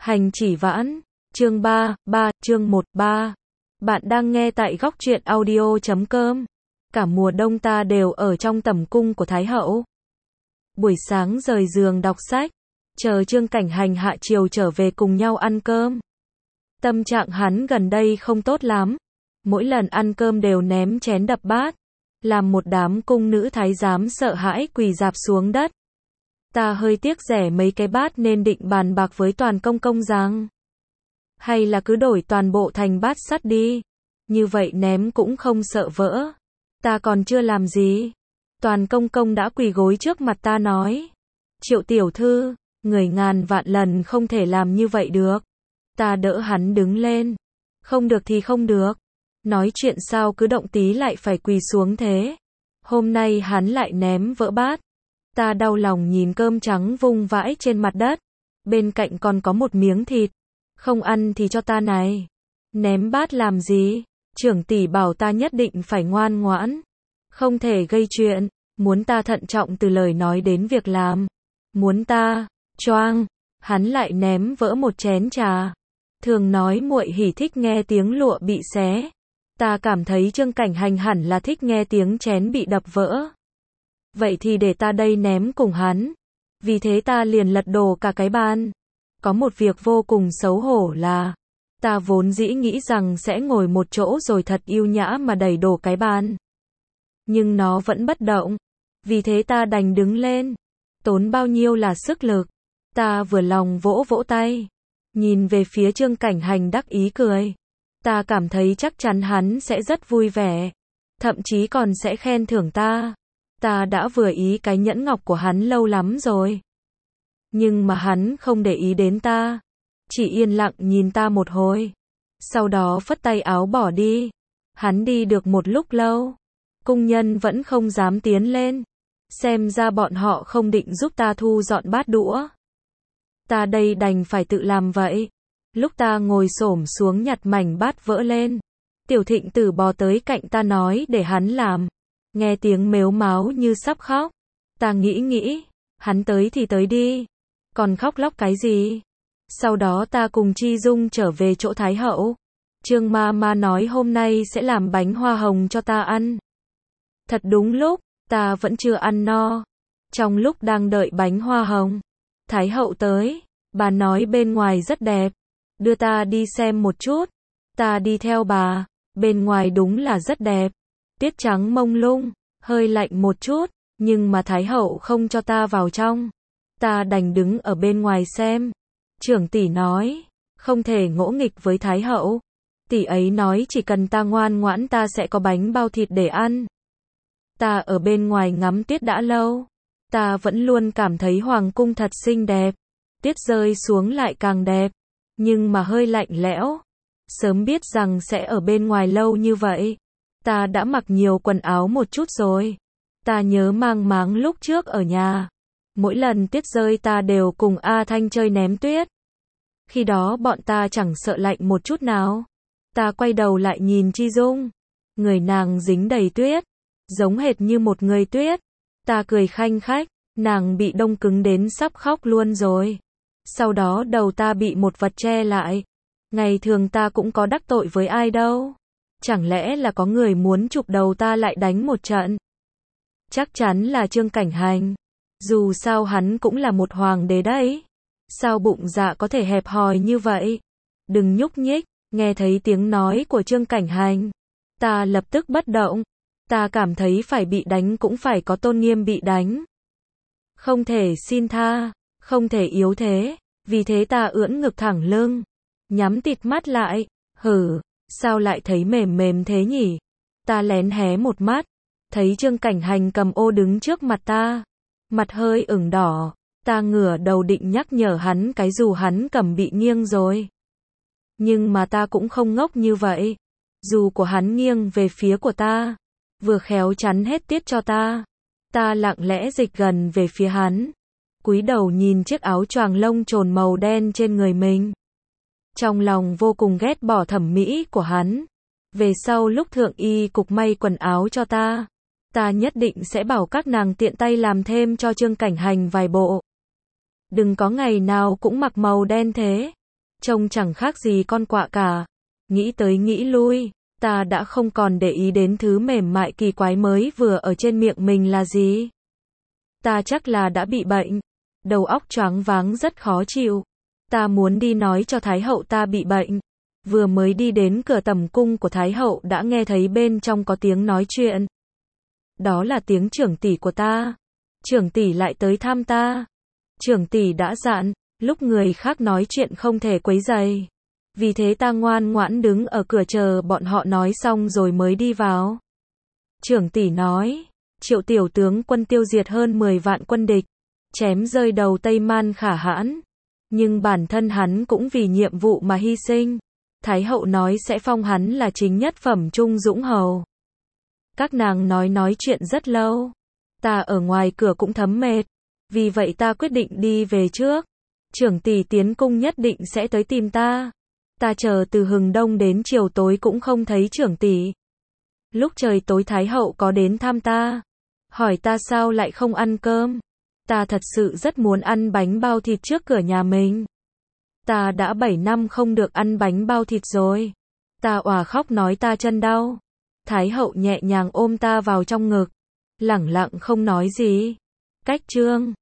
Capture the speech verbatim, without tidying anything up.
Hành chỉ vãn, chương ba, ba, chương một, ba. Bạn đang nghe tại góc truyện audio chấm com. Cả mùa đông ta đều ở trong tẩm cung của Thái hậu. Buổi sáng rời giường đọc sách, chờ Trương Cảnh Hành hạ chiều trở về cùng nhau ăn cơm. Tâm trạng hắn gần đây không tốt lắm, mỗi lần ăn cơm đều ném chén đập bát, làm một đám cung nữ thái giám sợ hãi quỳ rạp xuống đất. Ta hơi tiếc rẻ mấy cái bát nên định bàn bạc với Toàn công công rằng, hay là cứ đổi toàn bộ thành bát sắt đi, như vậy ném cũng không sợ vỡ. Ta còn chưa làm gì, Toàn công công đã quỳ gối trước mặt ta nói, Triệu tiểu thư, người ngàn vạn lần không thể làm như vậy được. Ta đỡ hắn đứng lên, không được thì không được, nói chuyện sao cứ động tí lại phải quỳ xuống thế. Hôm nay hắn lại ném vỡ bát. Ta đau lòng nhìn cơm trắng vung vãi trên mặt đất, bên cạnh còn có một miếng thịt, không ăn thì cho ta này. Ném bát làm gì? Trưởng tỷ bảo ta nhất định phải ngoan ngoãn, không thể gây chuyện, muốn ta thận trọng từ lời nói đến việc làm, muốn ta choang. Hắn lại ném vỡ một chén trà. Thường nói muội hỉ thích nghe tiếng lụa bị xé, ta cảm thấy Trương Cảnh Hành hẳn là thích nghe tiếng chén bị đập vỡ. Vậy thì để ta đây ném cùng hắn. Vì thế ta liền lật đổ cả cái bàn. Có một việc vô cùng xấu hổ là, ta vốn dĩ nghĩ rằng sẽ ngồi một chỗ rồi thật yêu nhã mà đẩy đổ cái bàn. Nhưng nó vẫn bất động. Vì thế ta đành đứng lên. Tốn bao nhiêu là sức lực. Ta vừa lòng vỗ vỗ tay, nhìn về phía Trương Cảnh Hành đắc ý cười. Ta cảm thấy chắc chắn hắn sẽ rất vui vẻ, thậm chí còn sẽ khen thưởng ta. Ta đã vừa ý cái nhẫn ngọc của hắn lâu lắm rồi. Nhưng mà hắn không để ý đến ta, chỉ yên lặng nhìn ta một hồi, sau đó phất tay áo bỏ đi. Hắn đi được một lúc lâu, cung nhân vẫn không dám tiến lên, xem ra bọn họ không định giúp ta thu dọn bát đũa. Ta đây đành phải tự làm vậy. Lúc ta ngồi xổm xuống nhặt mảnh bát vỡ lên, Tiểu Thịnh Tử bò tới cạnh ta nói để hắn làm. Nghe tiếng mếu máo như sắp khóc. Ta nghĩ nghĩ, hắn tới thì tới đi, còn khóc lóc cái gì. Sau đó ta cùng Chi Dung trở về chỗ Thái hậu. Trương ma ma nói hôm nay sẽ làm bánh hoa hồng cho ta ăn. Thật đúng lúc, ta vẫn chưa ăn no. Trong lúc đang đợi bánh hoa hồng, Thái hậu tới, bà nói bên ngoài rất đẹp, đưa ta đi xem một chút. Ta đi theo bà, bên ngoài đúng là rất đẹp, tiết trắng mông lung, hơi lạnh một chút, nhưng mà Thái hậu không cho ta vào trong. Ta đành đứng ở bên ngoài xem. Trưởng tỷ nói, không thể ngỗ nghịch với Thái hậu. Tỷ ấy nói chỉ cần ta ngoan ngoãn ta sẽ có bánh bao thịt để ăn. Ta ở bên ngoài ngắm tuyết đã lâu. Ta vẫn luôn cảm thấy hoàng cung thật xinh đẹp. Tuyết rơi xuống lại càng đẹp, nhưng mà hơi lạnh lẽo. Sớm biết rằng sẽ ở bên ngoài lâu như vậy, ta đã mặc nhiều quần áo một chút rồi. Ta nhớ mang máng lúc trước ở nhà, mỗi lần tuyết rơi ta đều cùng A Thanh chơi ném tuyết. Khi đó bọn ta chẳng sợ lạnh một chút nào. Ta quay đầu lại nhìn Chi Dung, người nàng dính đầy tuyết, giống hệt như một người tuyết. Ta cười khanh khách, nàng bị đông cứng đến sắp khóc luôn rồi. Sau đó đầu ta bị một vật che lại. Ngày thường ta cũng có đắc tội với ai đâu. Chẳng lẽ là có người muốn chụp đầu ta lại đánh một trận? Chắc chắn là Trương Cảnh Hành. Dù sao hắn cũng là một hoàng đế đấy. Sao bụng dạ có thể hẹp hòi như vậy? Đừng nhúc nhích. Nghe thấy tiếng nói của Trương Cảnh Hành, ta lập tức bất động. Ta cảm thấy phải bị đánh cũng phải có tôn nghiêm bị đánh. Không thể xin tha, không thể yếu thế. Vì thế ta ưỡn ngực thẳng lưng, nhắm tịt mắt lại. Hử, sao lại thấy mềm mềm thế nhỉ? Ta lén hé một mắt, thấy Trương Cảnh Hành cầm ô đứng trước mặt ta, mặt hơi ửng đỏ. Ta ngửa đầu định nhắc nhở hắn cái dù hắn cầm bị nghiêng rồi. Nhưng mà ta cũng không ngốc như vậy. Dù của hắn nghiêng về phía của ta, vừa khéo chắn hết tiết cho ta. Ta lặng lẽ dịch gần về phía hắn, cúi đầu nhìn chiếc áo choàng lông trồn màu đen trên người mình. Trong lòng vô cùng ghét bỏ thẩm mỹ của hắn. Về sau lúc thượng y cục may quần áo cho ta, ta nhất định sẽ bảo các nàng tiện tay làm thêm cho Trương Cảnh Hành vài bộ. Đừng có ngày nào cũng mặc màu đen thế. trông chẳng khác gì con quạ cả. Nghĩ tới nghĩ lui, ta đã không còn để ý đến thứ mềm mại kỳ quái mới vừa ở trên miệng mình là gì. Ta chắc là đã bị bệnh. Đầu óc choáng váng rất khó chịu. Ta muốn đi nói cho Thái hậu ta bị bệnh. Vừa mới đi đến cửa tầm cung của Thái hậu đã nghe thấy bên trong có tiếng nói chuyện. Đó là tiếng trưởng tỷ của ta. Trưởng tỷ lại tới thăm ta. Trưởng tỷ đã dặn, lúc người khác nói chuyện không thể quấy rầy. Vì thế ta ngoan ngoãn đứng ở cửa chờ bọn họ nói xong rồi mới đi vào. Trưởng tỷ nói, Triệu tiểu tướng quân tiêu diệt hơn mười vạn quân địch, chém rơi đầu Tây Man Khả Hãn. Nhưng bản thân hắn cũng vì nhiệm vụ mà hy sinh. Thái hậu nói sẽ phong hắn là chính nhất phẩm trung dũng hầu. Các nàng nói nói chuyện rất lâu. Ta ở ngoài cửa cũng thấm mệt. Vì vậy ta quyết định đi về trước. Trưởng tỷ tiến cung nhất định sẽ tới tìm ta. Ta chờ từ hừng đông đến chiều tối cũng không thấy trưởng tỷ. Lúc trời tối Thái hậu có đến thăm ta. Hỏi ta sao lại không ăn cơm. Ta thật sự rất muốn ăn bánh bao thịt trước cửa nhà mình. Ta đã bảy năm không được ăn bánh bao thịt rồi. Ta òa khóc nói ta chân đau. Thái hậu nhẹ nhàng ôm ta vào trong ngực. Lẳng lặng không nói gì. Cách chương